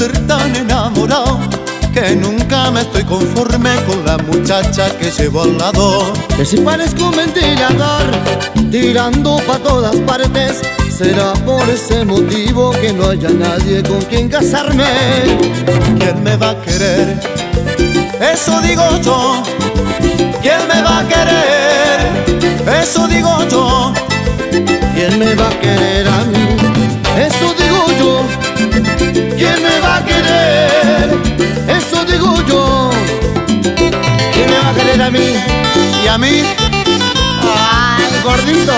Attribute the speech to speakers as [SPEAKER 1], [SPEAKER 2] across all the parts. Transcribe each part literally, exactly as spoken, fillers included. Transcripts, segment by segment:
[SPEAKER 1] ser tan enamorado que nunca me estoy conforme con la muchacha que llevo al lado.
[SPEAKER 2] Que si parezco un ventilador tirando pa' todas partes, será por ese motivo que no haya nadie con quien casarme.
[SPEAKER 1] ¿Quién me va a querer? Eso digo yo. ¿Quién me va a querer? Eso digo yo.
[SPEAKER 2] ¿Quién me va a querer a mí? Eso digo yo. ¿Quién me va a querer? Eso digo yo. ¿Quién me va a querer a mí?
[SPEAKER 1] ¿Y a mí?
[SPEAKER 2] ¡Ay, gordito!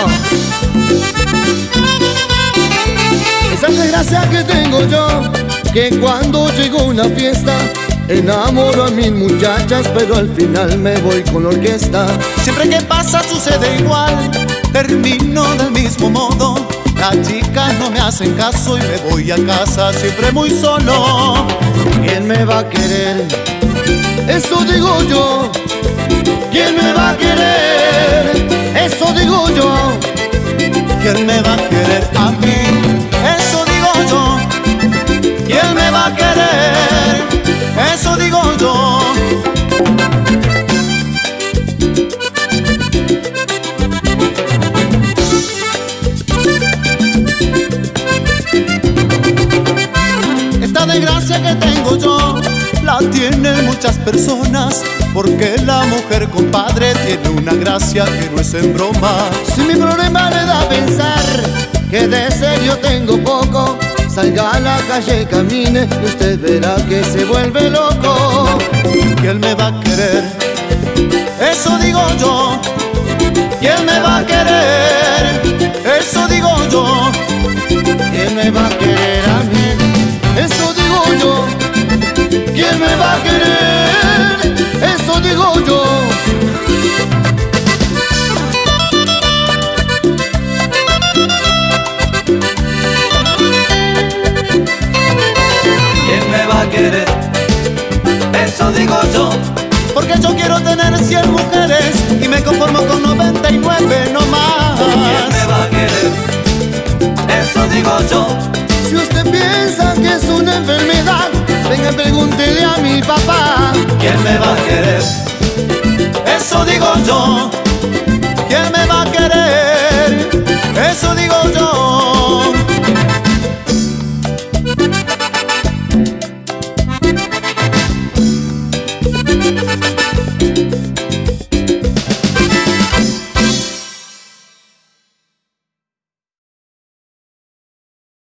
[SPEAKER 2] Esa desgracia que tengo yo, que cuando llego a una fiesta enamoro a mis muchachas, pero al final me voy con la orquesta.
[SPEAKER 1] Siempre que pasa sucede igual, termino del mismo modo. Las chicas no me hacen caso y me voy a casa siempre muy solo.
[SPEAKER 2] ¿Quién me va a querer? Eso digo yo. ¿Quién me va a querer? Eso digo yo.
[SPEAKER 1] ¿Quién me va a querer a mí? Eso digo yo. ¿Quién me va a querer? Eso digo yo. Esta desgracia que tengo yo la tienen muchas personas, porque la mujer, compadre, tiene una gracia que no es en broma.
[SPEAKER 2] Si mi problema le da a pensar que de serio tengo poco, salga a la calle, camine y usted verá que se vuelve loco.
[SPEAKER 1] ¿Quién me va a querer? Eso digo yo. ¿Quién me va a querer? Eso digo yo.
[SPEAKER 2] ¿Quién me va a querer a mí? Eso digo yo. ¿Quién me va a querer? Eso digo yo.
[SPEAKER 3] ¿Quién me va a querer? Eso digo yo.
[SPEAKER 1] Porque yo quiero tener cien mujeres y me conformo con noventa y nueve no más.
[SPEAKER 3] ¿Quién me va a querer? Eso digo yo.
[SPEAKER 2] Si usted piensa que es una enfermedad, venga y pregúntele a mi papá.
[SPEAKER 3] ¿Quién me va a querer?
[SPEAKER 1] Eso digo yo.